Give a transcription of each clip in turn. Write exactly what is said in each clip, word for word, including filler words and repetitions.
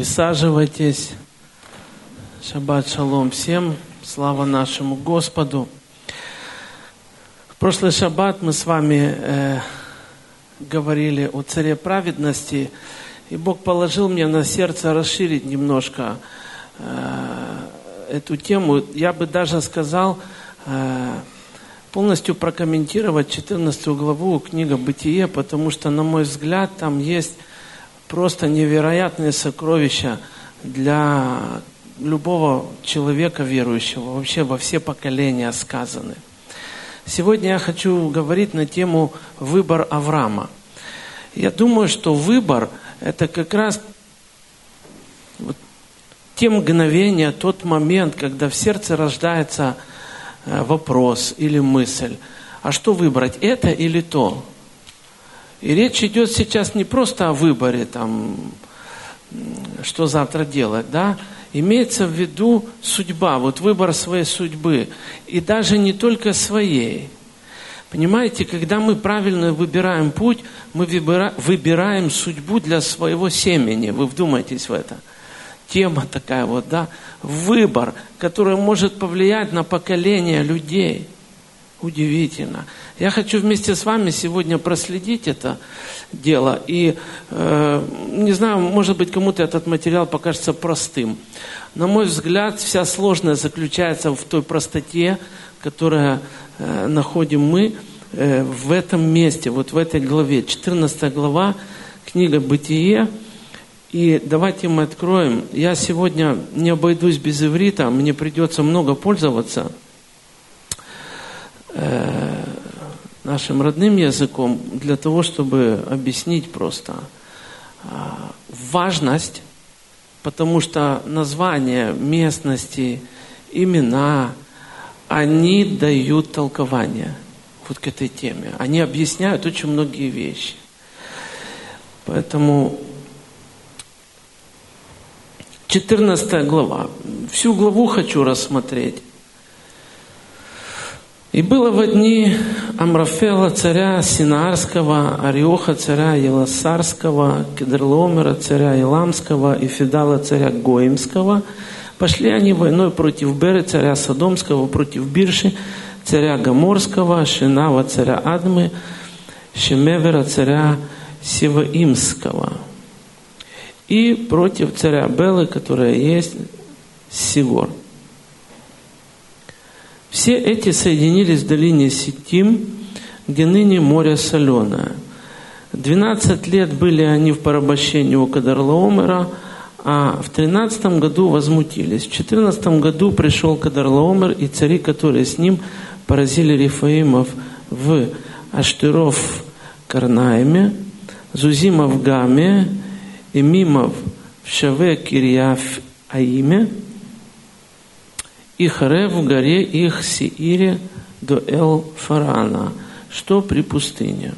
Присаживайтесь. Шаббат шалом всем. Слава нашему Господу. В прошлый шаббат мы с вами э, говорили о царе праведности. И Бог положил мне на сердце расширить немножко э, эту тему. Я бы даже сказал, э, полностью прокомментировать четырнадцатую главу книги «Бытие», потому что, на мой взгляд, там есть просто невероятные сокровища для любого человека верующего, вообще во все поколения сказаны. Сегодня я хочу говорить на тему «Выбор Авраама». Я думаю, что выбор – это как раз вот те мгновения, тот момент, когда в сердце рождается вопрос или мысль. А что выбрать, это или то? И речь идет сейчас не просто о выборе, там, что завтра делать, да? Имеется в виду судьба, вот выбор своей судьбы. И даже не только своей. Понимаете, когда мы правильно выбираем путь, мы выбира, выбираем судьбу для своего семени. Вы вдумайтесь в это. Тема такая вот, да? Выбор, который может повлиять на поколение людей. Удивительно. Я хочу вместе с вами сегодня проследить это дело. И, э, не знаю, может быть, кому-то этот материал покажется простым. На мой взгляд, вся сложность заключается в той простоте, которую э, находим мы э, в этом месте, вот в этой главе. четырнадцатая глава, книга «Бытие». И давайте мы откроем. Я сегодня не обойдусь без иврита, мне придется много пользоваться э, нашим родным языком для того, чтобы объяснить просто э, важность, потому что названия местности, имена, они дают толкование вот к этой теме. Они объясняют очень многие вещи. Поэтому четырнадцатая глава. Всю главу хочу рассмотреть. «И было во дни Амрафела, царя Синаарского, Ариоха, царя Еласарского, Кедрлоомера, царя Еламского и Федала, царя Гоимского. Пошли они войной против Беры, царя Содомского, против Бирши, царя Гоморского, Шинава, царя Адмы, Шемевера, царя Севаимского, и против царя Белы, которая есть Сигор. Все эти соединились в долине Ситим, где ныне море соленое. Двенадцать лет были они в порабощении у Кедрлаомера, а в тринадцатом году возмутились. В четырнадцатом году пришел Кедрлаомер, и цари, которые с ним, поразили Рифаимов в Аштыров Карнаиме, Зузима в Гаме, Эмимов в Шаве Кирьяф Аиме, и Харев в горе их Сеире до Эл-Фарана, что при пустыне.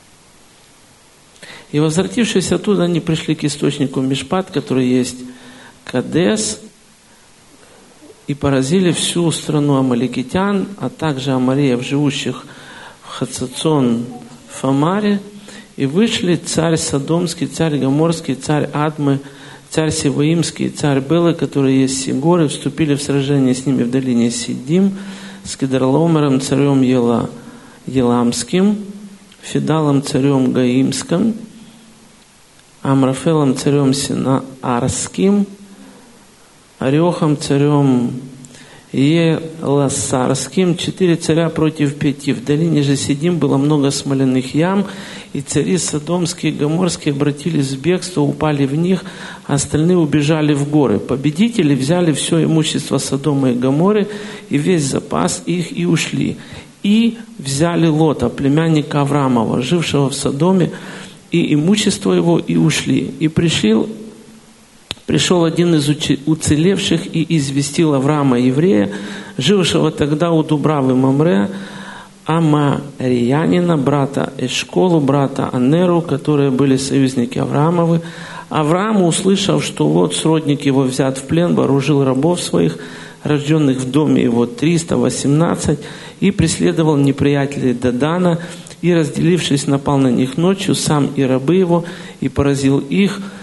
И возвратившись оттуда, они пришли к источнику Мишпат, который есть Кадес, и поразили всю страну амаликитян, а также амареев, живущих в Хацацон Фамаре, и вышли царь Содомский, царь Гоморский, царь Адмы, царь Севаимский, царь Белы, которые есть Сигоры, вступили в сражение с ними в долине Сидим, с Кедрлаомером, царем Ела, Еламским, Федалом, царем Гаимским, Амрафелом, царем Синаарским, Ариохом, царем Еласарским, четыре царя против пяти. В долине же Сидим было много смоляных ям, и цари Содомские и Гоморские обратились в бегство, упали в них, а остальные убежали в горы. Победители взяли все имущество Содома и Гоморы и весь запас их и ушли. И взяли Лота, племянника Авраамова, жившего в Содоме, и имущество его, и ушли. И пришел Пришел один из уцелевших и известил Авраама, еврея, жившего тогда у Дубравы Мамре, Амариянина, брата Эшколу, брата Анеру, которые были союзники Авраамовы. Авраам, услышав, что Лот, сродник его, взят в плен, вооружил рабов своих, рожденных в доме его триста восемнадцать, и преследовал неприятелей до Дана, и, разделившись, напал на них ночью, сам и рабы его, и поразил их,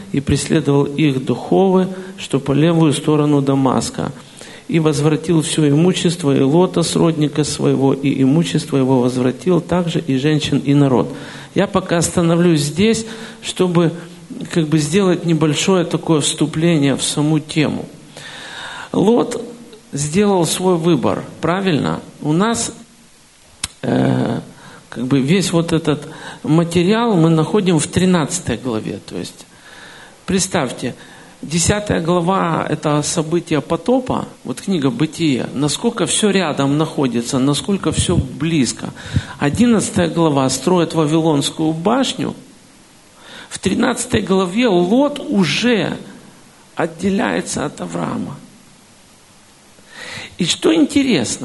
и преследовал их до Ховы, что по левую сторону Дамаска, и возвратил все имущество и Лота, сродника своего, и имущество его возвратил, также и женщин, и народ. Я пока остановлюсь здесь, чтобы как бы сделать небольшое такое вступление в саму тему. Лот сделал свой выбор, правильно? У нас э, как бы весь вот этот материал мы находим в тринадцатой главе. То есть, представьте, десятая глава – это события потопа, вот книга Бытия, насколько все рядом находится, насколько все близко. одиннадцатая глава строит Вавилонскую башню. В тринадцатой главе Лот уже отделяется от Авраама. И что интересно,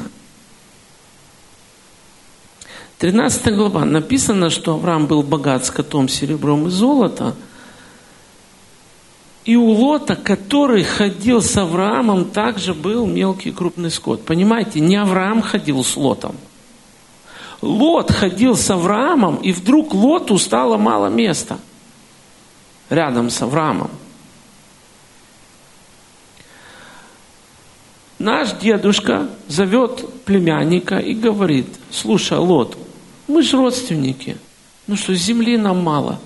тринадцатая глава написано, что Авраам был богат скотом, серебром и золотом. И у Лота, который ходил с Авраамом, также был мелкий и крупный скот. Понимаете, не Авраам ходил с Лотом. Лот ходил с Авраамом, и вдруг Лоту стало мало места рядом с Авраамом. Наш дедушка зовет племянника и говорит: слушай, Лот, мы же родственники. Ну что, земли нам мало.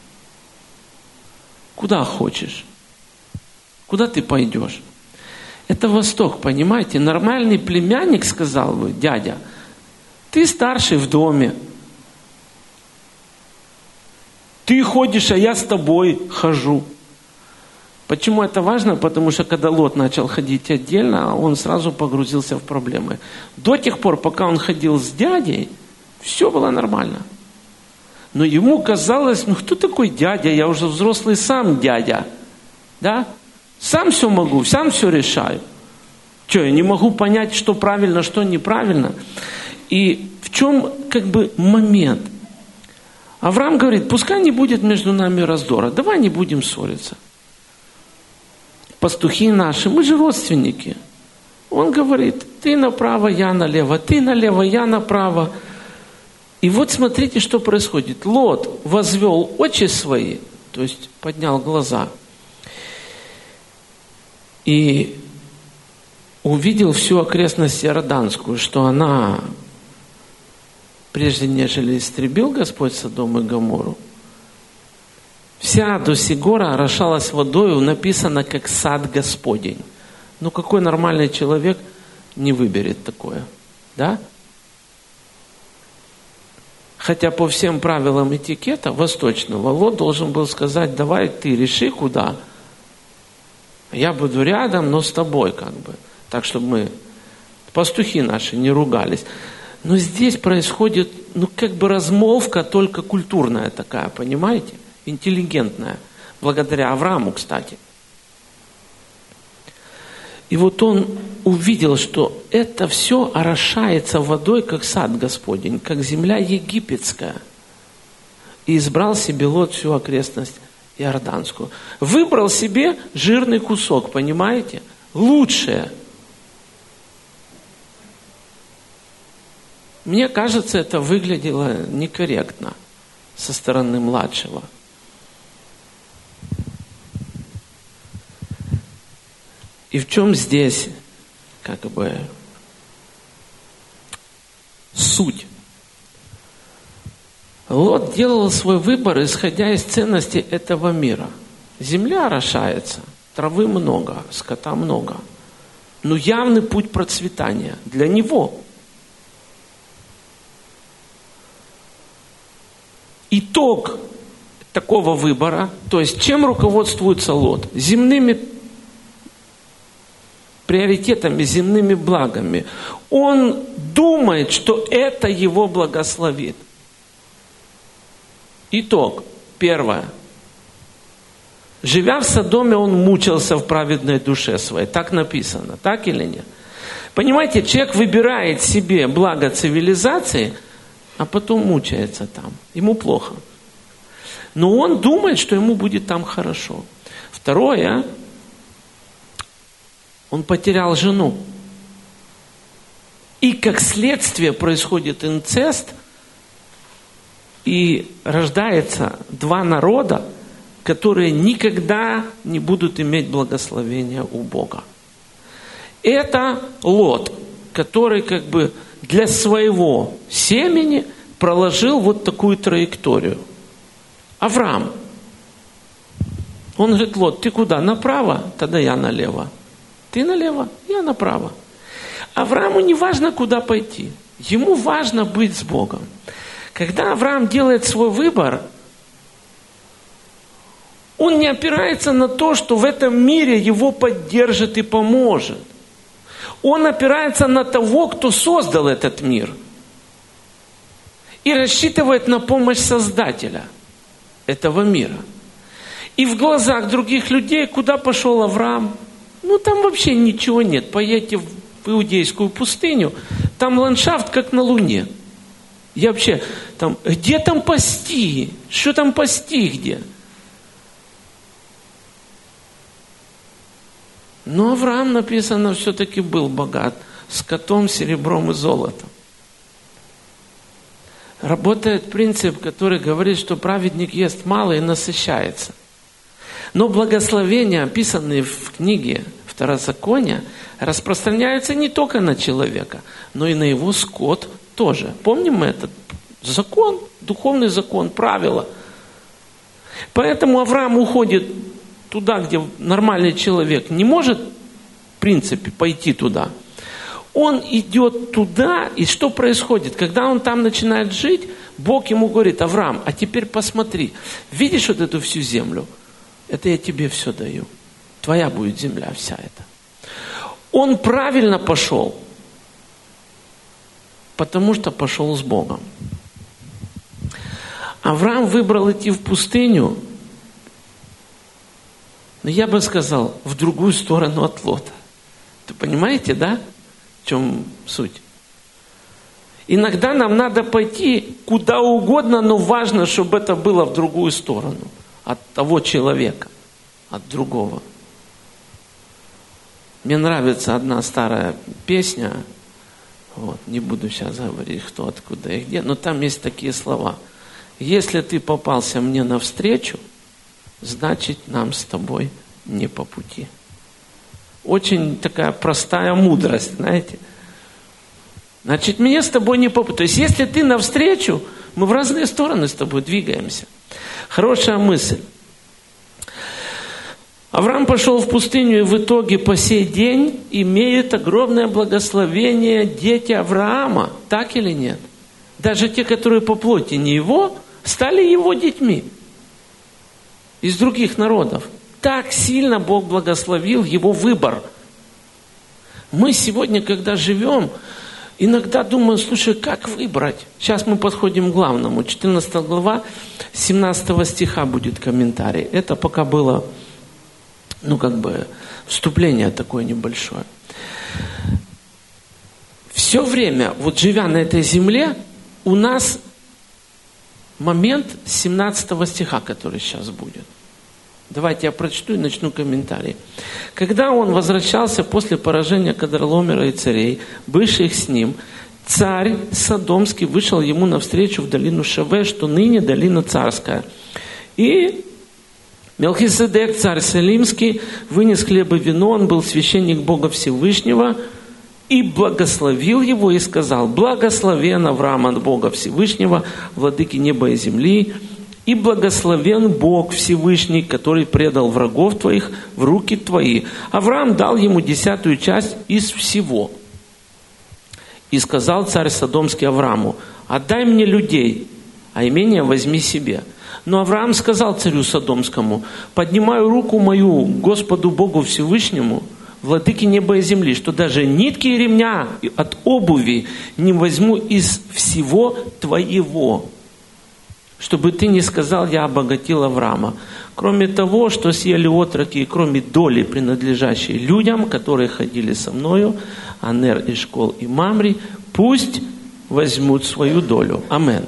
Куда хочешь? Куда ты пойдешь? Это Восток, понимаете? Нормальный племянник сказал бы: дядя, ты старший в доме. Ты ходишь, а я с тобой хожу. Почему это важно? Потому что когда Лот начал ходить отдельно, он сразу погрузился в проблемы. До тех пор, пока он ходил с дядей, все было нормально. Но ему казалось: ну кто такой дядя? Я уже взрослый сам дядя. Да? Сам все могу, сам все решаю. Что, я не могу понять, что правильно, что неправильно? И в чем как бы момент? Авраам говорит: пускай не будет между нами раздора, давай не будем ссориться. Пастухи наши, мы же родственники. Он говорит: ты направо, я налево, ты налево, я направо. И вот смотрите, что происходит. Лот возвел очи свои, то есть поднял глаза, и увидел всю окрестность Иорданскую, что она, прежде нежели истребил Господь Содом и Гоморру, вся до сих гора орошалась водою, написано как сад Господень. Ну какой нормальный человек не выберет такое, да? Хотя по всем правилам этикета восточного Лот должен был сказать: давай ты реши куда, я буду рядом, но с тобой как бы, так чтобы мы, пастухи наши, не ругались. Но здесь происходит, ну как бы размолвка, только культурная такая, понимаете? Интеллигентная, благодаря Аврааму, кстати. И вот он увидел, что это все орошается водой, как сад Господень, как земля египетская. И избрал себе Лот всю окрестность Иорданскую. Выбрал себе жирный кусок, понимаете? Лучшее. Мне кажется, это выглядело некорректно со стороны младшего. И в чем здесь, как бы, суть? Лот делал свой выбор, исходя из ценностей этого мира. Земля орошается, травы много, скота много. Но явный путь процветания для него. Итог такого выбора, то есть чем руководствуется Лот? Земными приоритетами, земными благами. Он думает, что это его благословит. Итог. Первое. Живя в Содоме, он мучился в праведной душе своей. Так написано. Так или нет? Понимаете, человек выбирает себе благо цивилизации, а потом мучается там. Ему плохо. Но он думает, что ему будет там хорошо. Второе. Он потерял жену. И как следствие происходит инцест, и рождается два народа, которые никогда не будут иметь благословения у Бога. Это Лот, который как бы для своего семени проложил вот такую траекторию. Авраам. Он говорит: Лот, ты куда? Направо? Тогда я налево. Ты налево? Я направо. Аврааму не важно, куда пойти. Ему важно быть с Богом. Когда Авраам делает свой выбор, он не опирается на то, что в этом мире его поддержит и поможет. Он опирается на того, кто создал этот мир. И рассчитывает на помощь Создателя этого мира. И в глазах других людей, куда пошел Авраам? Ну, там вообще ничего нет. Поедьте в иудейскую пустыню, там ландшафт как на Луне. Я вообще, там, где там пасти? Что там пасти где? Но Авраам, написано, все-таки был богат скотом, серебром и золотом. Работает принцип, который говорит, что праведник ест мало и насыщается. Но благословения, описанные в книге Второзакония, распространяются не только на человека, но и на его скот тоже. Помним мы этот закон, духовный закон, правило. Поэтому Авраам уходит туда, где нормальный человек не может, в принципе, пойти туда. Он идет туда, и что происходит? Когда он там начинает жить, Бог ему говорит: Авраам, а теперь посмотри, видишь вот эту всю землю? Это я тебе все даю. Твоя будет земля вся эта. Он правильно пошел, потому что пошел с Богом. Авраам выбрал идти в пустыню, но я бы сказал, в другую сторону от Лота. Вы понимаете, да, в чем суть? Иногда нам надо пойти куда угодно, но важно, чтобы это было в другую сторону. От того человека, от другого. Мне нравится одна старая песня, вот, не буду сейчас говорить, кто, откуда и где, но там есть такие слова. Если ты попался мне навстречу, значит, нам с тобой не по пути. Очень такая простая мудрость, знаете. Значит, мне с тобой не по пути. То есть, если ты навстречу, мы в разные стороны с тобой двигаемся. Хорошая мысль. Авраам пошел в пустыню, и в итоге по сей день имеют огромное благословение дети Авраама. Так или нет? Даже те, которые по плоти не его, стали его детьми. Из других народов. Так сильно Бог благословил его выбор. Мы сегодня, когда живем, иногда думаем: слушай, как выбрать? Сейчас мы подходим к главному. четырнадцатая глава, семнадцатого стиха будет комментарий. Это пока было, ну как бы, вступление такое небольшое. Все время, вот живя на этой земле, у нас момент семнадцатого стиха, который сейчас будет. Давайте я прочту и начну комментарий. Когда он возвращался после поражения Кедорлаомера и царей, бывших с ним, царь Содомский вышел ему навстречу в долину Шаве, что ныне долина царская. И Мелхиседек, царь Салимский, вынес хлеб и вино, он был священник Бога Всевышнего, и благословил его и сказал: благословен Авраам от Бога Всевышнего, владыки неба и земли, и благословен Бог Всевышний, который предал врагов твоих в руки твои. Авраам дал ему десятую часть из всего. И сказал царь Содомский Аврааму: отдай мне людей, а имение возьми себе. Но Авраам сказал царю Содомскому: поднимаю руку мою Господу Богу Всевышнему, владыке неба и земли, что даже нитки и ремня от обуви не возьму из всего твоего, чтобы ты не сказал: я обогатил Авраама. Кроме того, что съели отроки, и кроме доли, принадлежащей людям, которые ходили со мною, Анер, Ишкол и Мамри, пусть возьмут свою долю. Амен.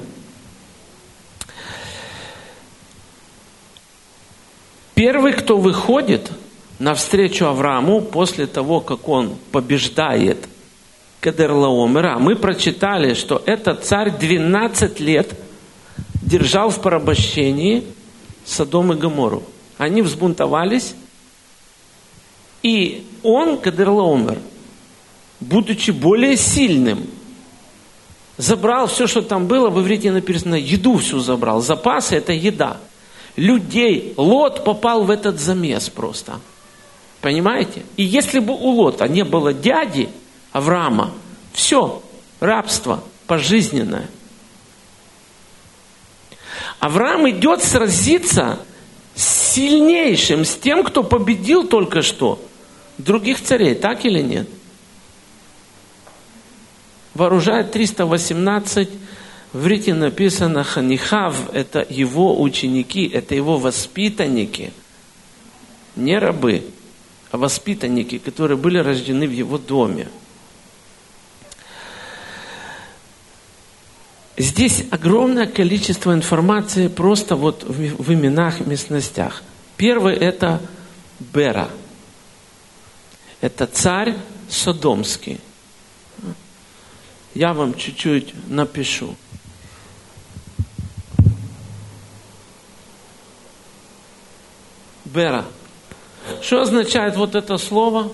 Первый, кто выходит навстречу Аврааму после того, как он побеждает Кедорлаомера, мы прочитали, что этот царь двенадцать лет держал в порабощении Содом и Гоморру. Они взбунтовались, и он, Кедорлаомер, будучи более сильным, забрал все, что там было, в иврите написано, еду всю забрал. Запасы – это еда. Людей. Лот попал в этот замес просто. Понимаете? И если бы у Лота не было дяди Авраама, все, рабство пожизненное. Авраам идет сразиться с сильнейшим, с тем, кто победил только что других царей. Так или нет? Вооружает триста восемнадцать, в иврите написано ханихав, это его ученики, это его воспитанники. Не рабы, а воспитанники, которые были рождены в его доме. Здесь огромное количество информации просто вот в, в именах, местностях. Первый это Бера. Это царь Содомский. Я вам чуть-чуть напишу. Бера. Что означает вот это слово?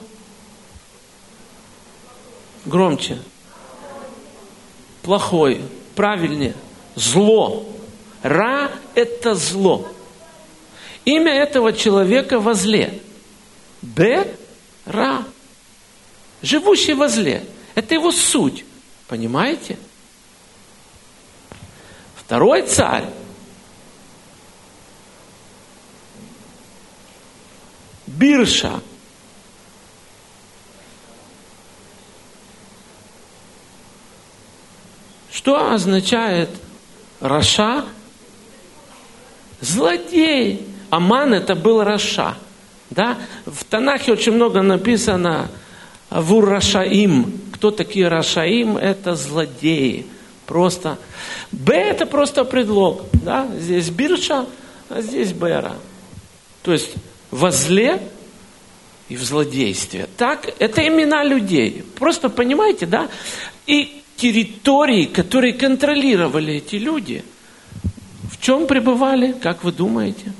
Громче. Плохой. Правильнее. Зло. Ра – это зло. Имя этого человека во зле. Бе-ра. Живущий во зле. Это его суть. Понимаете? Второй царь. Бирша. Что означает Раша? Злодей. Аман это был Раша. Да? В Танахе очень много написано Авур Рашаим. Кто такие Рашаим? Это злодеи. Просто. Б это просто предлог. Да? Здесь Бирша, а здесь Бера. То есть во зле и в злодействе. Так, это имена людей. Просто понимаете, да? И территории, которые контролировали эти люди, в чем пребывали, как вы думаете?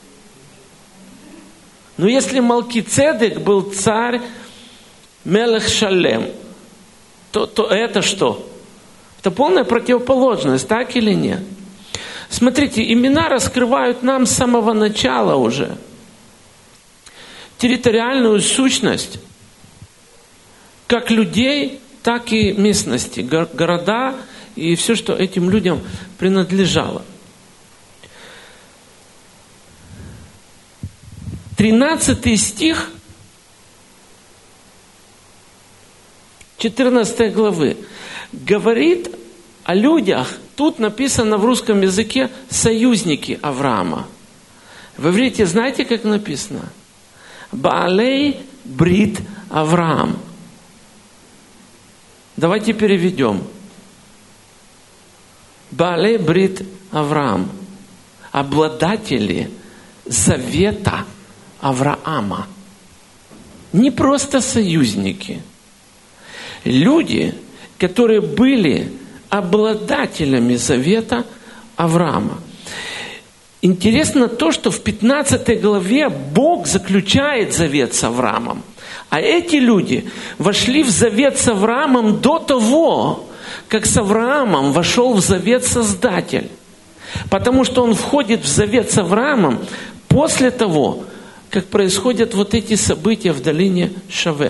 Ну, если Малкицедек был царь Мелех Шалем, то, то это что? Это полная противоположность, так или нет? Смотрите, имена раскрывают нам с самого начала уже территориальную сущность как людей, так и местности, города и все, что этим людям принадлежало. Тринадцатый стих четырнадцатой главы говорит о людях, тут написано в русском языке союзники Авраама. В иврите знаете, как написано? Баалей брит Авраам. Давайте переведем. Баалей брит Авраам. Обладатели завета Авраама. Не просто союзники. Люди, которые были обладателями завета Авраама. Интересно то, что в пятнадцатой главе Бог заключает завет с Авраамом. А эти люди вошли в завет с Авраамом до того, как с Авраамом вошел в завет Создатель. Потому что он входит в завет с Авраамом после того, как происходят вот эти события в долине Шаве.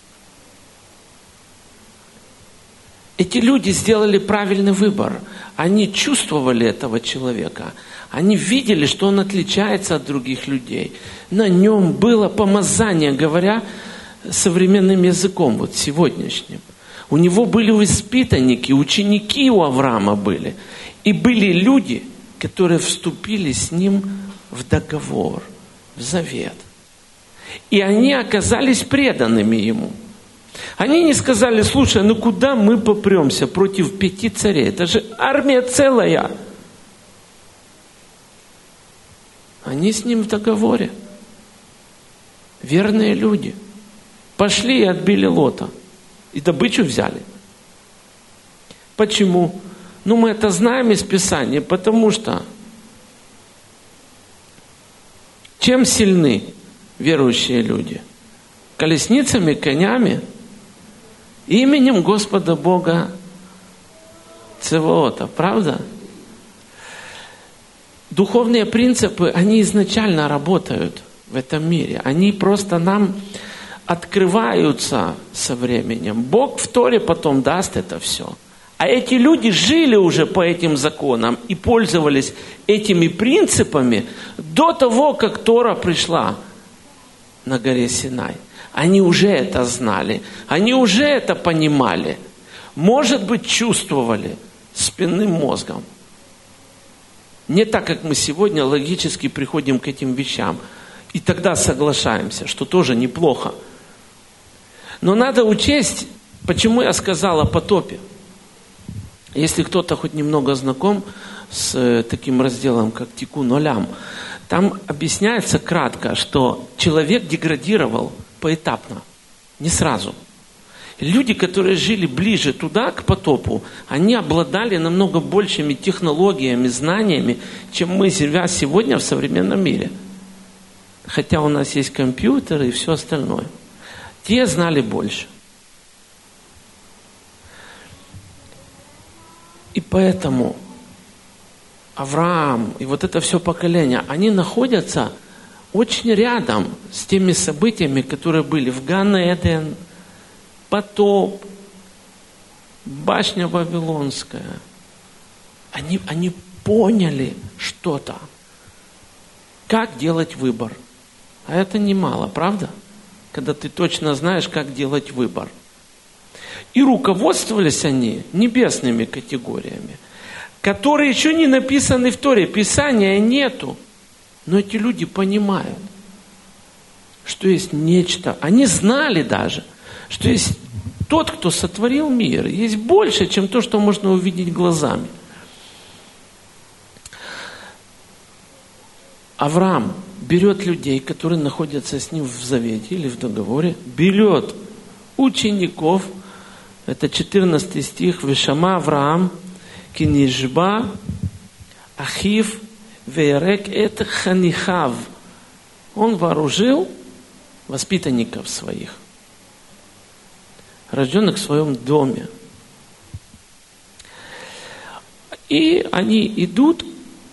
Эти люди сделали правильный выбор. Они чувствовали этого человека. Они видели, что он отличается от других людей. На нем было помазание, говоря современным языком, вот сегодняшним. У него были воспитанники, ученики у Авраама были. И были люди, которые вступили с ним в договор, в завет. И они оказались преданными ему. Они не сказали: слушай, ну куда мы попремся против пяти царей? Это же армия целая. Они с ним в договоре. Верные люди. Пошли и отбили Лота. И добычу взяли. Почему? Ну, мы это знаем из Писания, потому что Чем сильны верующие люди? Колесницами, конями, именем Господа Бога Цевоота, правда? Духовные принципы, они изначально работают в этом мире. Они просто нам открываются со временем. Бог в Торе потом даст это все. А эти люди жили уже по этим законам и пользовались этими принципами до того, как Тора пришла на горе Синай. Они уже это знали, они уже это понимали. Может быть, чувствовали спинным мозгом. Не так, как мы сегодня логически приходим к этим вещам. И тогда соглашаемся, что тоже неплохо. Но надо учесть, почему я сказал о потопе. Если кто-то хоть немного знаком с таким разделом, как Тикун Олям, там объясняется кратко, что человек деградировал поэтапно, не сразу. Люди, которые жили ближе туда, к потопу, они обладали намного большими технологиями, знаниями, чем мы, живя сегодня в современном мире. Хотя у нас есть компьютеры и все остальное. Те знали больше. И поэтому Авраам и вот это все поколение, они находятся очень рядом с теми событиями, которые были в Ган-Эден, потоп, башня Вавилонская. Они, они поняли что-то. Как делать выбор. А это немало, правда? Когда ты точно знаешь, как делать выбор. И руководствовались они небесными категориями, которые еще не написаны в Торе. Писания нету. Но эти люди понимают, что есть нечто. Они знали даже, что есть тот, кто сотворил мир. Есть больше, чем то, что можно увидеть глазами. Авраам берет людей, которые находятся с ним в завете или в договоре, берет учеников. Это четырнадцатый стих. Вешама Авраам кинишба ахив веерек эт ханихав. Он вооружил воспитанников своих, рожденных в своем доме. И они идут,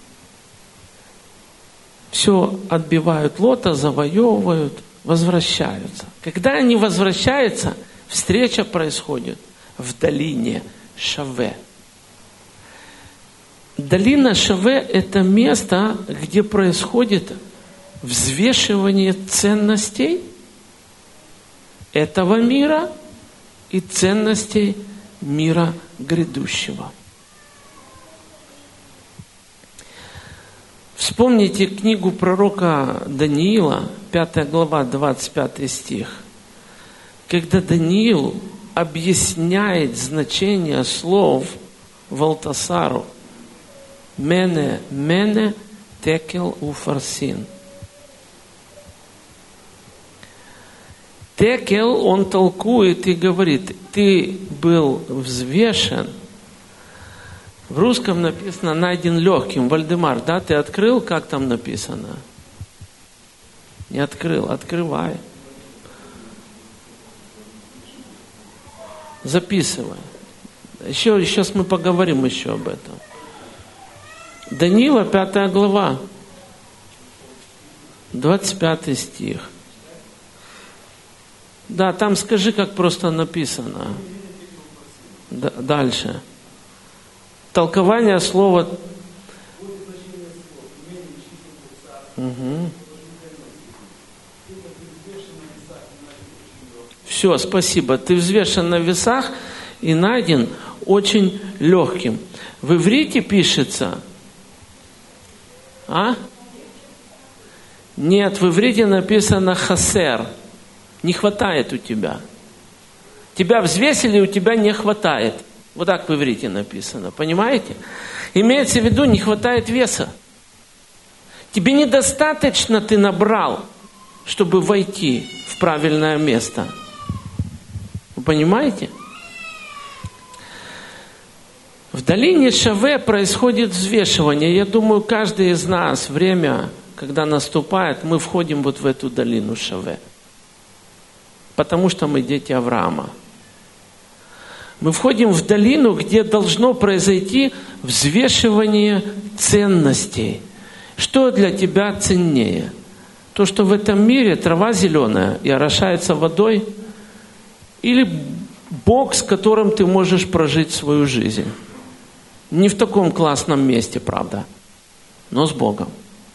все отбивают Лота, завоевывают, возвращаются. Когда они возвращаются, встреча происходит в долине Шаве. Долина Шаве – это место, где происходит взвешивание ценностей этого мира и ценностей мира грядущего. Вспомните книгу пророка Даниила, пятая глава, двадцать пятый стих. Когда Даниил объясняет значение слов Валтасару «Мене, мене, текел уфарсин». Текел, он толкует и говорит, ты был взвешен. В русском написано «найден легким». Вальдемар, да, ты открыл, как там написано? Не открыл, открывай. Записывай. Еще, сейчас мы поговорим еще об этом. Даниила, пятая глава, двадцать пятый стих. Да, там скажи, как просто написано. Д- дальше. Толкование слова. Угу. Все, спасибо. Ты взвешен на весах и найден очень легким. В иврите пишется. А? Нет, в иврите написано хасер. Не хватает у тебя. Тебя взвесили, у тебя не хватает. Вот так в иврите написано. Понимаете? Имеется в виду, не хватает веса. Тебе недостаточно ты набрал, чтобы войти в правильное место. Вы понимаете? В долине Шаве происходит взвешивание. Я думаю, каждый из нас время, когда наступает, мы входим вот в эту долину Шаве. Потому что мы дети Авраама. Мы входим в долину, где должно произойти взвешивание ценностей. Что для тебя ценнее? То, что в этом мире трава зеленая и орошается водой? Или Бог, с которым ты можешь прожить свою жизнь? Не в таком классном месте, правда, но с Богом.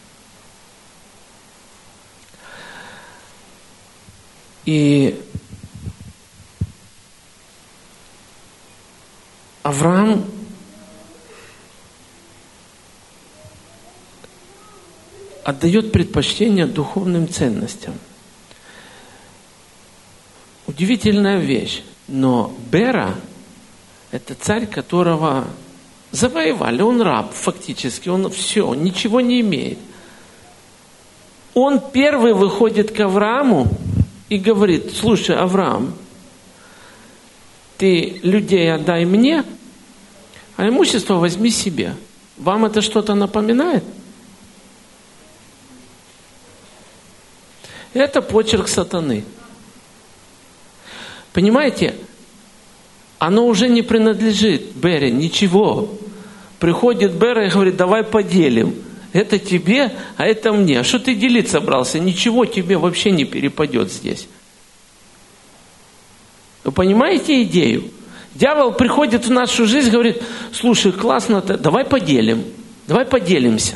И Авраам отдает предпочтение духовным ценностям. Удивительная вещь. Но Бера – это царь, которого завоевали. Он раб фактически. Он все, ничего не имеет. Он первый выходит к Аврааму и говорит: слушай, Авраам, ты людей отдай мне, а имущество возьми себе. Вам это что-то напоминает? Это почерк сатаны. Понимаете, оно уже не принадлежит Бере, ничего. Приходит Бера и говорит: давай поделим. Это тебе, а это мне. А что ты делить собрался? Ничего тебе вообще не перепадет здесь. Вы понимаете идею? Дьявол приходит в нашу жизнь и говорит: слушай, классно, давай поделим. Давай поделимся.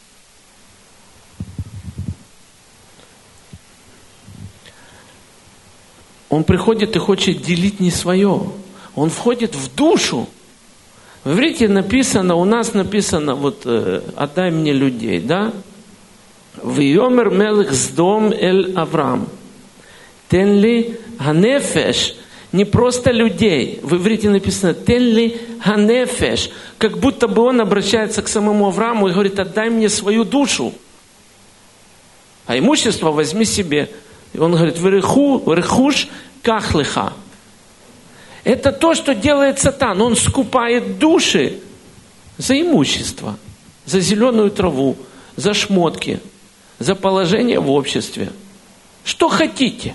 Он приходит и хочет делить не свое. Он входит в душу. В иврите написано, у нас написано, вот, э, отдай мне людей, да? Вайомер мелех Сдом эль Авраам. Тен ли ганефеш. Не просто людей. В иврите написано тен ли ганефеш. Как будто бы он обращается к самому Аврааму и говорит: отдай мне свою душу. А имущество возьми себе. И он говорит: врехуш кахлеха. Это то, что делает сатан. Он скупает души за имущество, за зеленую траву, за шмотки, за положение в обществе. Что хотите?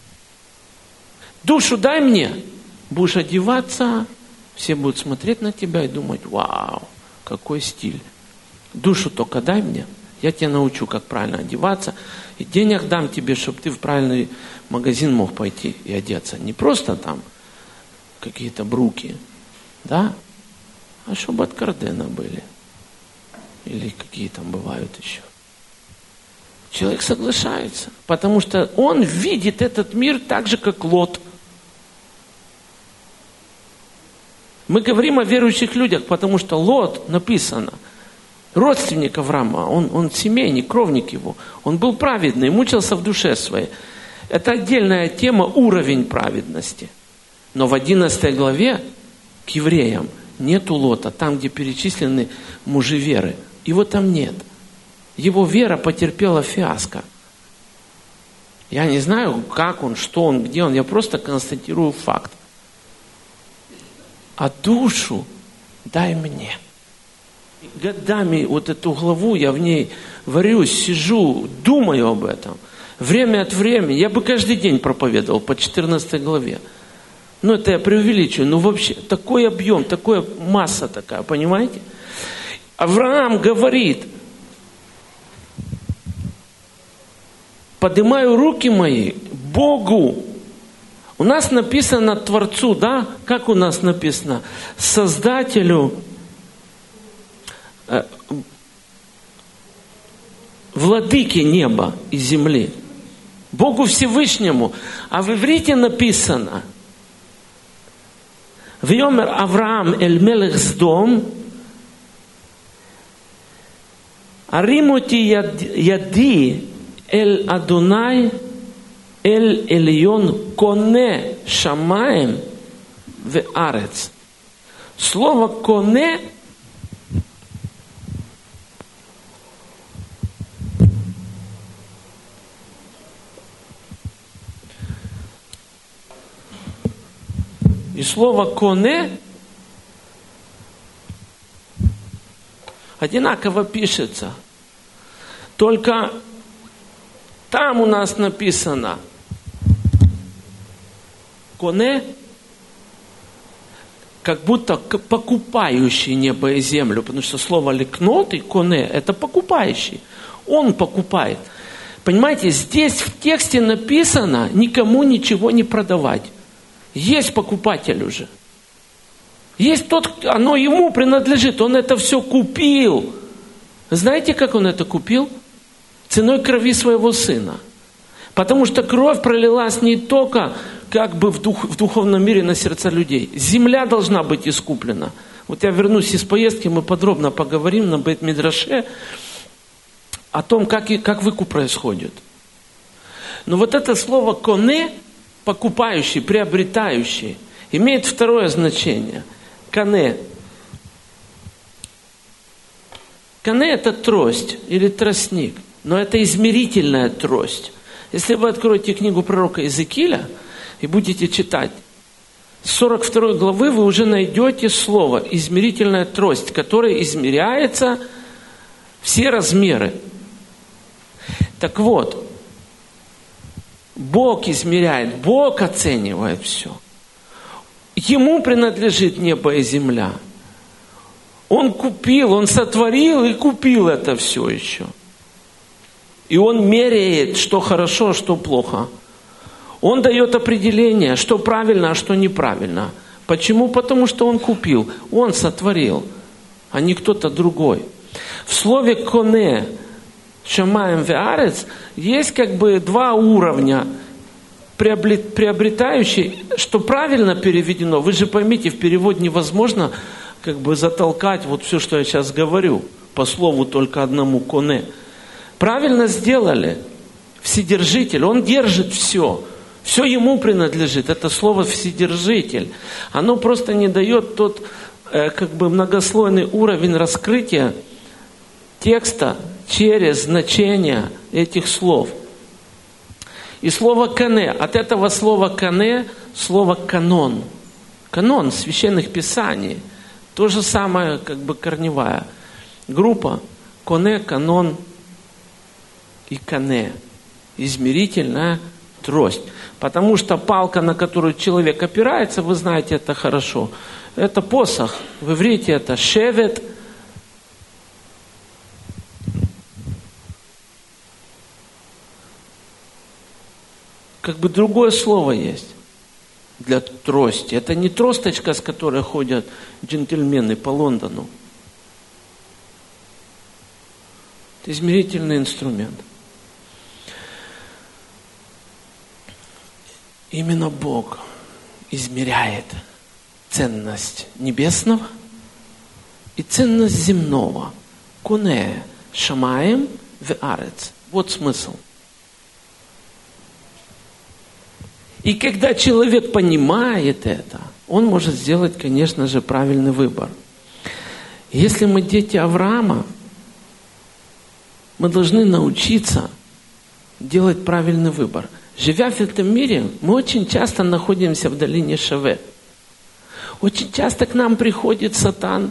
Душу дай мне. Будешь одеваться, все будут смотреть на тебя и думать: вау, какой стиль. Душу только дай мне. Я тебя научу, как правильно одеваться. И денег дам тебе, чтобы ты в правильный магазин мог пойти и одеться. Не просто там какие-то бруки, да? А чтобы от Кардена были. Или какие там бывают еще. Человек соглашается, потому что он видит этот мир так же, как Лот. Мы говорим о верующих людях, потому что Лот, написано, родственник Авраама, он, он семейник, кровник его. Он был праведный, мучился в душе своей. Это отдельная тема, уровень праведности. Но в одиннадцатой главе к евреям нету Лота, там, где перечислены мужи веры. Его там нет. Его вера потерпела фиаско. Я не знаю, как он, что он, где он, я просто констатирую факт. А душу дай мне. Годами вот эту главу, я в ней варюсь, сижу, думаю об этом. Время от времени, я бы каждый день проповедовал по четырнадцатой главе. Ну, это я преувеличиваю, но вообще такой объем, такая масса такая, понимаете? Авраам говорит: поднимаю руки мои Богу. У нас написано Творцу, да? Как у нас написано? Создателю, э, владыке неба и земли. Богу Всевышнему. А в иврите написано: Вайомер Авраам эль мелех Сдом, аримоти яди эль Адонай, эль эльон коне шамаем ве арец. Слово коне и слово коне одинаково пишется. Только там у нас написано коне, как будто покупающий небо и землю, потому что слово ликнот и коне – это покупающий. Он покупает. Понимаете, здесь в тексте написано никому ничего не продавать. Есть покупатель уже. Есть тот, оно ему принадлежит, он это все купил. Знаете, как он это купил? Ценой крови своего сына. Потому что кровь пролилась не только как бы в, дух, в духовном мире на сердца людей. Земля должна быть искуплена. Вот я вернусь из поездки, мы подробно поговорим на Бейт-Мидраше о том, как, и, как выкуп происходит. Но вот это слово «коне», покупающий, приобретающий, имеет второе значение. «Кане». «Кане» – это трость или тростник, но это измерительная трость. Если вы откроете книгу пророка Иезекииля и будете читать, с сорок второй главы вы уже найдете слово «измерительная трость», которая измеряется все размеры. Так вот, Бог измеряет, Бог оценивает все. Ему принадлежит небо и земля. Он купил, Он сотворил и купил это все еще. И Он меряет, что хорошо, а что плохо. Он дает определение, что правильно, а что неправильно. Почему? Потому что Он купил, Он сотворил, а не кто-то другой. В слове «коне», «шамаем веарец» есть как бы два уровня. Приобретающий, что правильно переведено, вы же поймите, в переводе невозможно как бы затолкать вот все, что я сейчас говорю, по слову только одному «коне». Правильно сделали. Вседержитель, Он держит все. Все Ему принадлежит. Это слово «вседержитель». Оно просто не дает тот э, как бы многослойный уровень раскрытия текста через значение этих слов. И слово «кане», от этого слова «кане» слово «канон». Канон священных писаний. То же самое, как бы корневая группа. «Коне», «канон» и «кане». Измерительная трость. Потому что палка, на которую человек опирается, вы знаете это хорошо, это посох. В иврите это шевет. Как бы другое слово есть для трости. Это не тросточка, с которой ходят джентльмены по Лондону. Это измерительный инструмент. Именно Бог измеряет ценность небесного и ценность земного. Коне, шамаем, веарец. Вот смысл. И когда человек понимает это, он может сделать, конечно же, правильный выбор. Если мы дети Авраама, мы должны научиться делать правильный выбор. Живя в этом мире, мы очень часто находимся в долине Шаве. Очень часто к нам приходит Сатан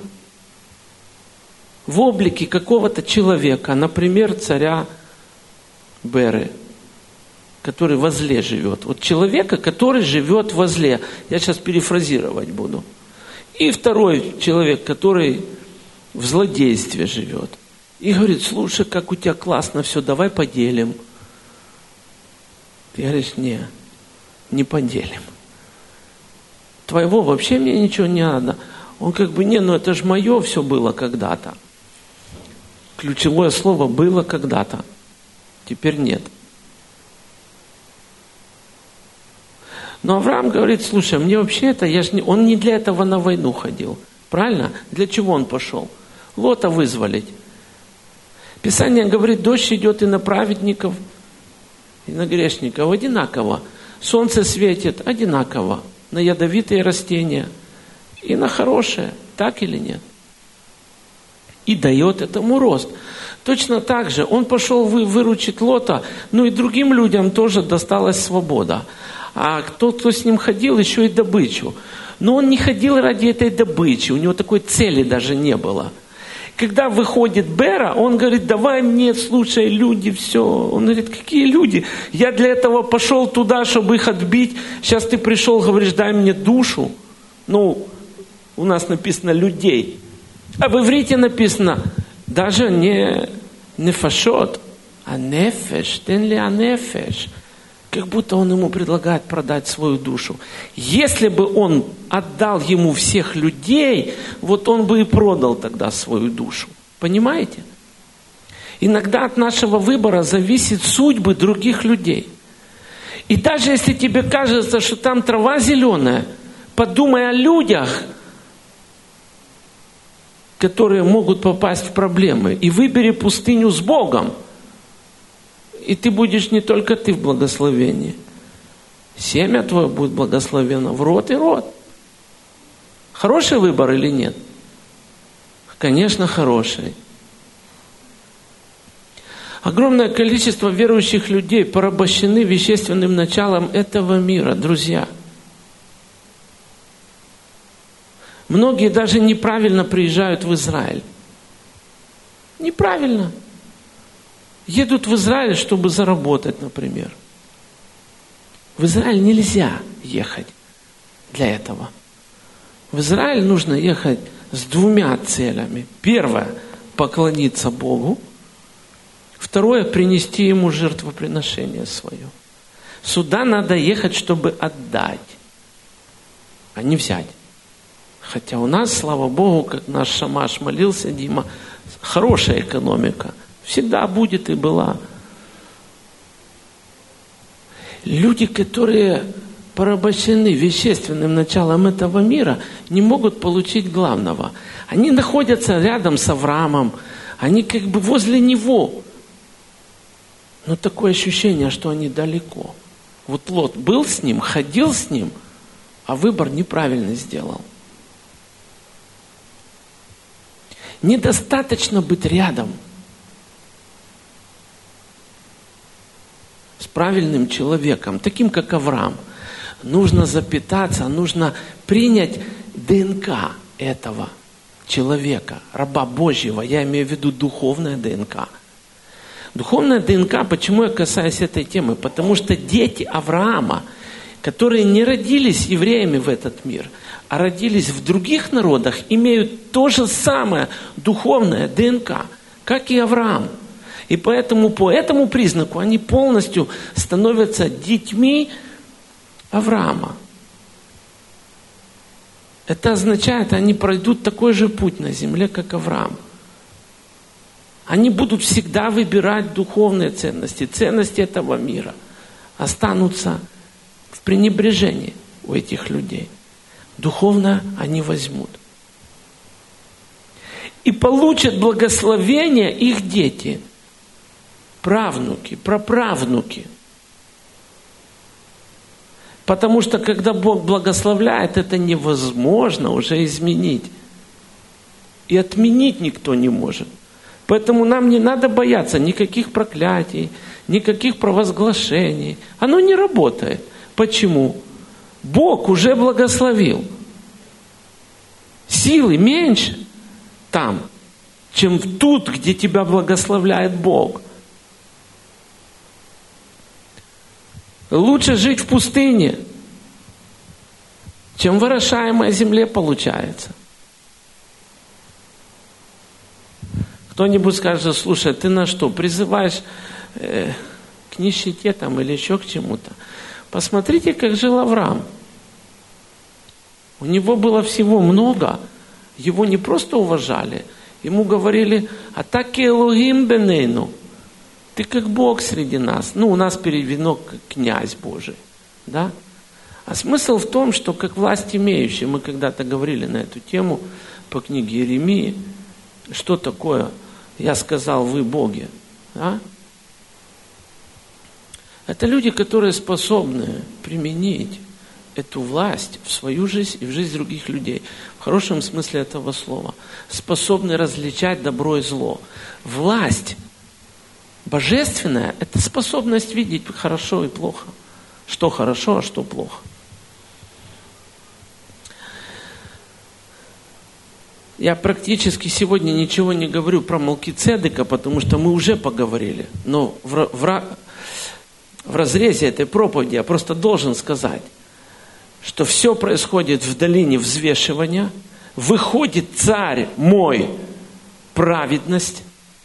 в облике какого-то человека, например, царя Беры, который возле живет. Вот человека, который живет возле. Я сейчас перефразировать буду. И второй человек, который в злодействе живет. И говорит: слушай, как у тебя классно все, давай поделим. Ты говоришь: не, не поделим. Твоего вообще мне ничего не надо. Он как бы: не, ну это же мое все было когда-то. Ключевое слово было когда-то. Теперь нет. Но Авраам говорит: слушай, мне вообще это, я ж не, он не для этого на войну ходил. Правильно? Для чего он пошел? Лота вызволить. Писание говорит: дождь идет и на праведников, и на грешников одинаково. Солнце светит одинаково на ядовитые растения и на хорошие. Так или нет? И дает этому рост. Точно так же он пошел вы, выручить Лота, ну и другим людям тоже досталась свобода. А тот, кто с ним ходил, еще и добычу. Но он не ходил ради этой добычи, у него такой цели даже не было. Когда выходит Бера, он говорит, давай мне, слушай, люди, все. Он говорит, какие люди? Я для этого пошел туда, чтобы их отбить. Сейчас ты пришел, говоришь, дай мне душу. Ну, у нас написано людей. А в иврите написано, даже не нефашот, а нефеш, тен ли а нефеш. Как будто он ему предлагает продать свою душу. Если бы он отдал ему всех людей, вот он бы и продал тогда свою душу. Понимаете? Иногда от нашего выбора зависит судьбы других людей. И даже если тебе кажется, что там трава зеленая, подумай о людях, которые могут попасть в проблемы. И выбери пустыню с Богом. И ты будешь не только ты в благословении. Семя твое будет благословено в род и род. Хороший выбор или нет? Конечно, хороший. Огромное количество верующих людей порабощены вещественным началом этого мира, друзья. Многие даже неправильно приезжают в Израиль. Неправильно. Едут в Израиль, чтобы заработать, например. В Израиль нельзя ехать для этого. В Израиль нужно ехать с двумя целями. Первое – поклониться Богу. Второе – принести Ему жертвоприношение свое. Сюда надо ехать, чтобы отдать, а не взять. Хотя у нас, слава Богу, как наш Шамаш молился, Дима, хорошая экономика. Всегда будет и была. Люди, которые порабощены вещественным началом этого мира, не могут получить главного. Они находятся рядом с Авраамом, они как бы возле него. Но такое ощущение, что они далеко. Вот Лот был с ним, ходил с ним, а выбор неправильно сделал. Недостаточно быть рядом с правильным человеком, таким как Авраам. Нужно запитаться, нужно принять ДНК этого человека, раба Божьего. Я имею в виду духовная ДНК. Духовная ДНК, почему я касаюсь этой темы? Потому что дети Авраама, которые не родились евреями в этот мир, а родились в других народах, имеют то же самое духовное ДНК, как и Авраам. И поэтому по этому признаку они полностью становятся детьми Авраама. Это означает, они пройдут такой же путь на земле, как Авраам. Они будут всегда выбирать духовные ценности, ценности этого мира. Останутся в пренебрежении у этих людей. Духовно они возьмут. И получат благословение их дети, правнуки, праправнуки. Потому что когда Бог благословляет, это невозможно уже изменить. И отменить никто не может. Поэтому нам не надо бояться никаких проклятий, никаких провозглашений. Оно не работает. Почему? Бог уже благословил. Силы меньше там, чем тут, где тебя благословляет Бог. Лучше жить в пустыне, чем в орошаемой земле получается. Кто-нибудь скажет, слушай, ты на что, призываешь э, к нищете там или еще к чему-то? Посмотрите, как жил Авраам. У него было всего много. Его не просто уважали. Ему говорили, а так Элогим бенейну. Ты как Бог среди нас. Ну, у нас переведено как князь Божий. Да? А смысл в том, что как власть имеющий, мы когда-то говорили на эту тему по книге Иеремии, что такое «Я сказал, вы боги». Да? Это люди, которые способны применить эту власть в свою жизнь и в жизнь других людей. В хорошем смысле этого слова. Способны различать добро и зло. Власть божественная – это способность видеть хорошо и плохо. Что хорошо, а что плохо. Я практически сегодня ничего не говорю про Малкицедека, потому что мы уже поговорили. Но в, в, в разрезе этой проповеди я просто должен сказать, что все происходит в долине взвешивания. Выходит царь мой, праведность,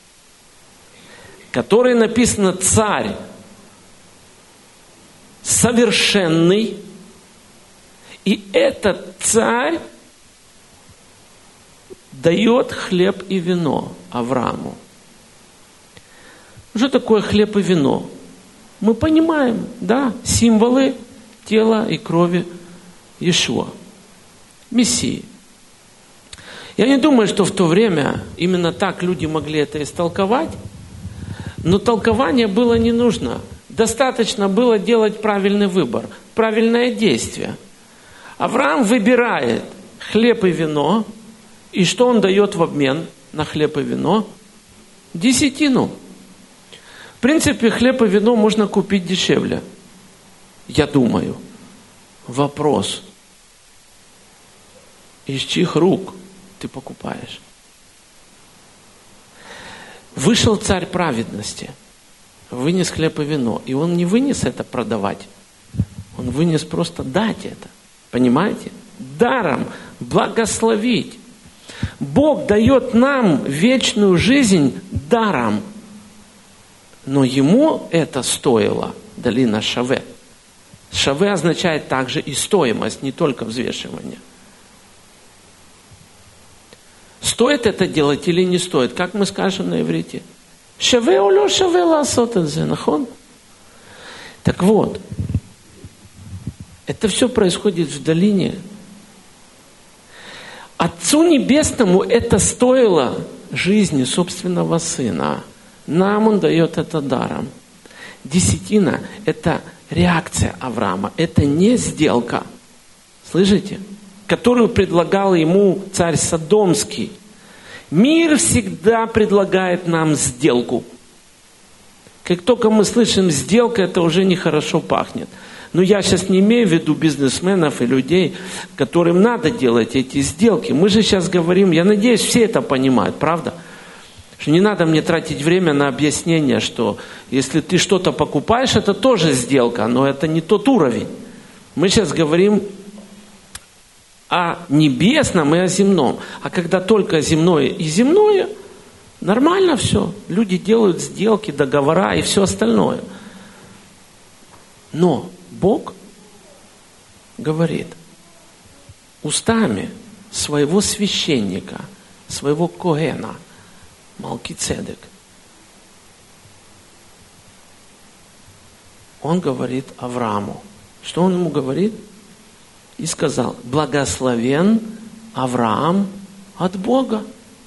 который написано царь совершенный. И этот царь дает хлеб и вино Аврааму. Что такое хлеб и вино? Мы понимаем, да, символы тела и крови Иешуа, Мессии. Я не думаю, что в то время именно так люди могли это истолковать, но толкование было не нужно. Достаточно было делать правильный выбор, правильное действие. Авраам выбирает хлеб и вино, и что он дает в обмен на хлеб и вино? Десятину. В принципе, хлеб и вино можно купить дешевле. Я думаю. Вопрос. Из чьих рук ты покупаешь? Вышел царь праведности, вынес хлеб и вино. И он не вынес это продавать. Он вынес просто дать это. Понимаете? Даром благословить. Бог дает нам вечную жизнь даром. Но ему это стоило долина Шаве. Шаве означает также и стоимость, не только взвешивание. Стоит это делать или не стоит? Как мы скажем на иврите? Шаве оло шаве лаасот эт-зе, нахон? Так вот, это все происходит в долине. Отцу Небесному это стоило жизни собственного сына. Нам он дает это даром. Десятина – это реакция Авраама. Это не сделка. Слышите? Которую предлагал ему царь Содомский. Мир всегда предлагает нам сделку. Как только мы слышим сделка, это уже нехорошо пахнет. Но я сейчас не имею в виду бизнесменов и людей, которым надо делать эти сделки. Мы же сейчас говорим, я надеюсь, все это понимают, правда? Что не надо мне тратить время на объяснение, что если ты что-то покупаешь, это тоже сделка, но это не тот уровень. Мы сейчас говорим о небесном и о земном. А когда только земное и земное, нормально все. Люди делают сделки, договора и все остальное. Но Бог говорит устами своего священника, своего коэна, Малкицедек. Он говорит Аврааму. Что он ему говорит? И сказал: благословен Авраам от Бога,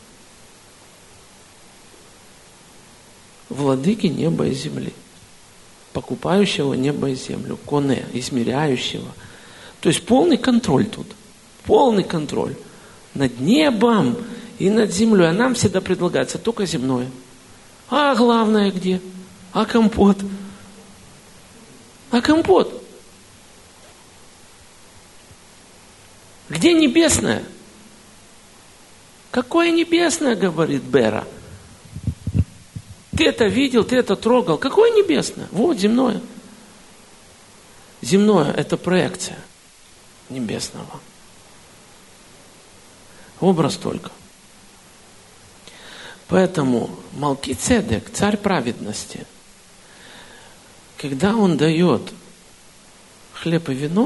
владыки неба и земли, покупающего небо и землю, коне, измеряющего. То есть полный контроль тут. Полный контроль над небом и над землей. А нам всегда предлагается только земное. А главное где? А компот? А компот? Где небесное? Какое небесное, говорит Бера? Ты это видел, ты это трогал. Какое небесное? Вот земное. Земное – это проекция небесного. Образ только. Поэтому Малкицедек, царь праведности, когда он дает хлеб и вино,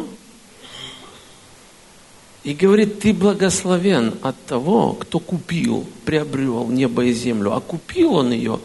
и говорит: ты благословен от того, кто купил, приобрел небо и землю. А купил он ее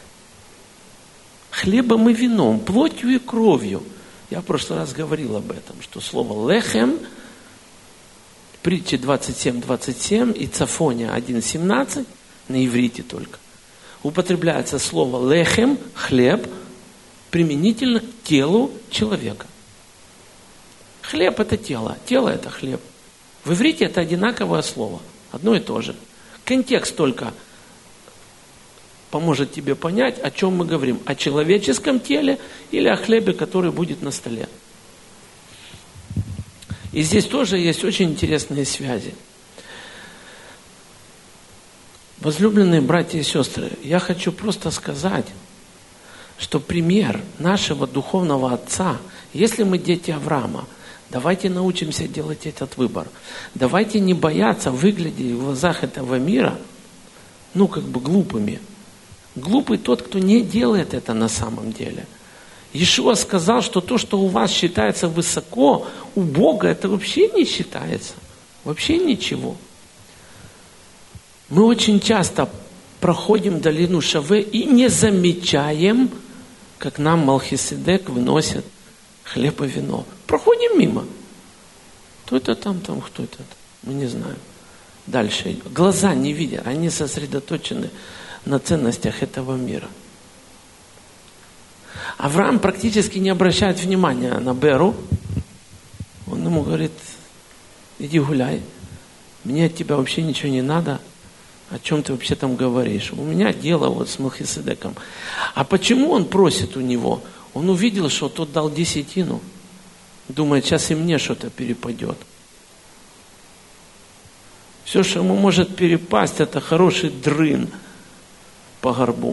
хлебом и вином, плотью и кровью. Я в прошлый раз говорил об этом, что слово «лехем», притчи двадцать семь двадцать семь и Цафония один семнадцать, на иврите только, употребляется слово «лехем», хлеб, применительно к телу человека. Хлеб – это тело, тело – это хлеб. В иврите это одинаковое слово, одно и то же. Контекст только поможет тебе понять, о чем мы говорим. О человеческом теле или о хлебе, который будет на столе. И здесь тоже есть очень интересные связи. Возлюбленные братья и сестры, я хочу просто сказать, что пример нашего духовного отца, если мы дети Авраама, давайте научимся делать этот выбор. Давайте не бояться выглядеть в глазах этого мира, ну, как бы глупыми. Глупый тот, кто не делает это на самом деле. Иешуа сказал, что то, что у вас считается высоко, у Бога это вообще не считается. Вообще ничего. Мы очень часто проходим долину Шаве и не замечаем, как нам Малхиседек выносит хлеб и вино. Проходим мимо. Кто это там, там, кто это? Мы не знаем. Дальше. Глаза не видят, они сосредоточены на ценностях этого мира. Авраам практически не обращает внимания на Беру. Он ему говорит: иди гуляй, мне от тебя вообще ничего не надо. О чем ты вообще там говоришь? У меня дело вот с Мелхиседеком. А почему он просит у него? Он увидел, что тот дал десятину. Думает, сейчас и мне что-то перепадет. Все, что ему может перепасть, это хороший дрын по горбу.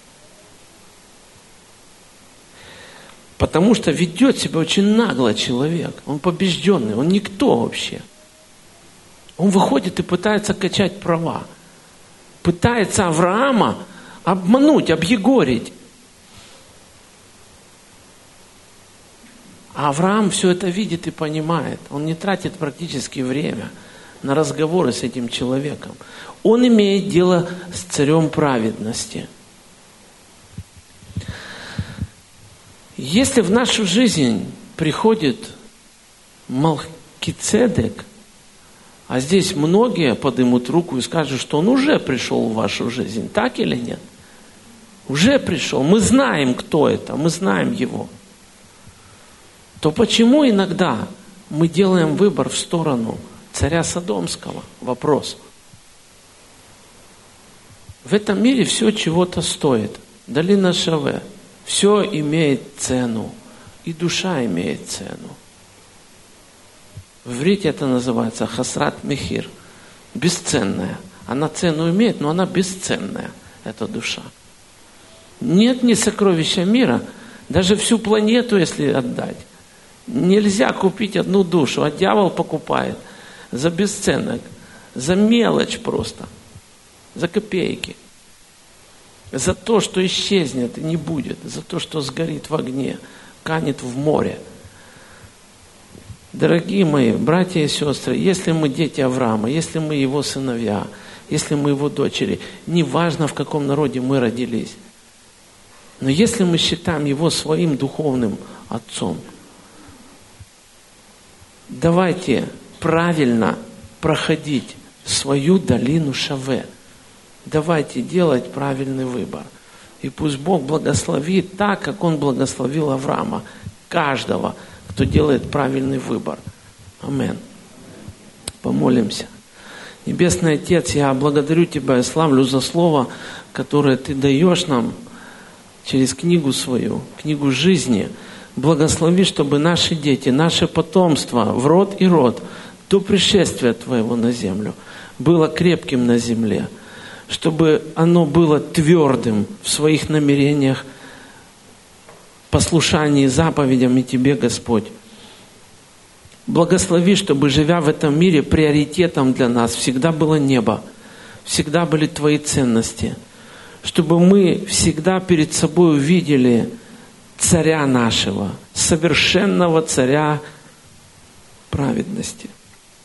Потому что ведет себя очень нагло человек. Он побежденный, он никто вообще. Он выходит и пытается качать права. Пытается Авраама обмануть, объегорить. А Авраам все это видит и понимает. Он не тратит практически время на разговоры с этим человеком. Он имеет дело с царем праведности. Если в нашу жизнь приходит Малхицедек, а здесь многие поднимут руку и скажут, что он уже пришел в вашу жизнь. Так или нет? Уже пришел. Мы знаем, кто это. Мы знаем его. То почему иногда мы делаем выбор в сторону царя Содомского? Вопрос. В этом мире все чего-то стоит. Долина Шаве. Все имеет цену. И душа имеет цену. В иврите это называется хасрат мехир. Бесценная. Она цену имеет, но она бесценная. Это душа. Нет ни сокровища мира, даже всю планету, если отдать. Нельзя купить одну душу, а дьявол покупает за бесценок, за мелочь просто, за копейки. За то, что исчезнет и не будет, за то, что сгорит в огне, канет в море. Дорогие мои братья и сестры, если мы дети Авраама, если мы его сыновья, если мы его дочери, неважно, в каком народе мы родились, но если мы считаем его своим духовным отцом, давайте правильно проходить свою долину Шаве. Давайте делать правильный выбор. И пусть Бог благословит так, как Он благословил Авраама, каждого, кто делает правильный выбор. Амин. Помолимся. Небесный Отец, я благодарю Тебя и славлю за слово, которое Ты даешь нам через книгу свою, книгу жизни. Благослови, чтобы наши дети, наше потомство в род и род до пришествия Твоего на землю было крепким на земле, чтобы оно было твердым в своих намерениях, послушании заповедям и Тебе, Господь. Благослови, чтобы, живя в этом мире, приоритетом для нас всегда было небо, всегда были Твои ценности, чтобы мы всегда перед собой увидели царя нашего, совершенного царя праведности.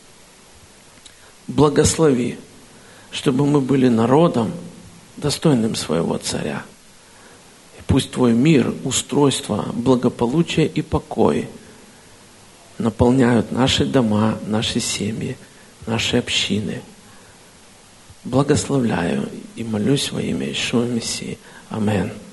Благослови, чтобы мы были народом, достойным своего царя. И пусть Твой мир, устройство, благополучие и покой наполняют наши дома, наши семьи, наши общины. Благословляю и молюсь во имя Иешуа Мессии. Аминь.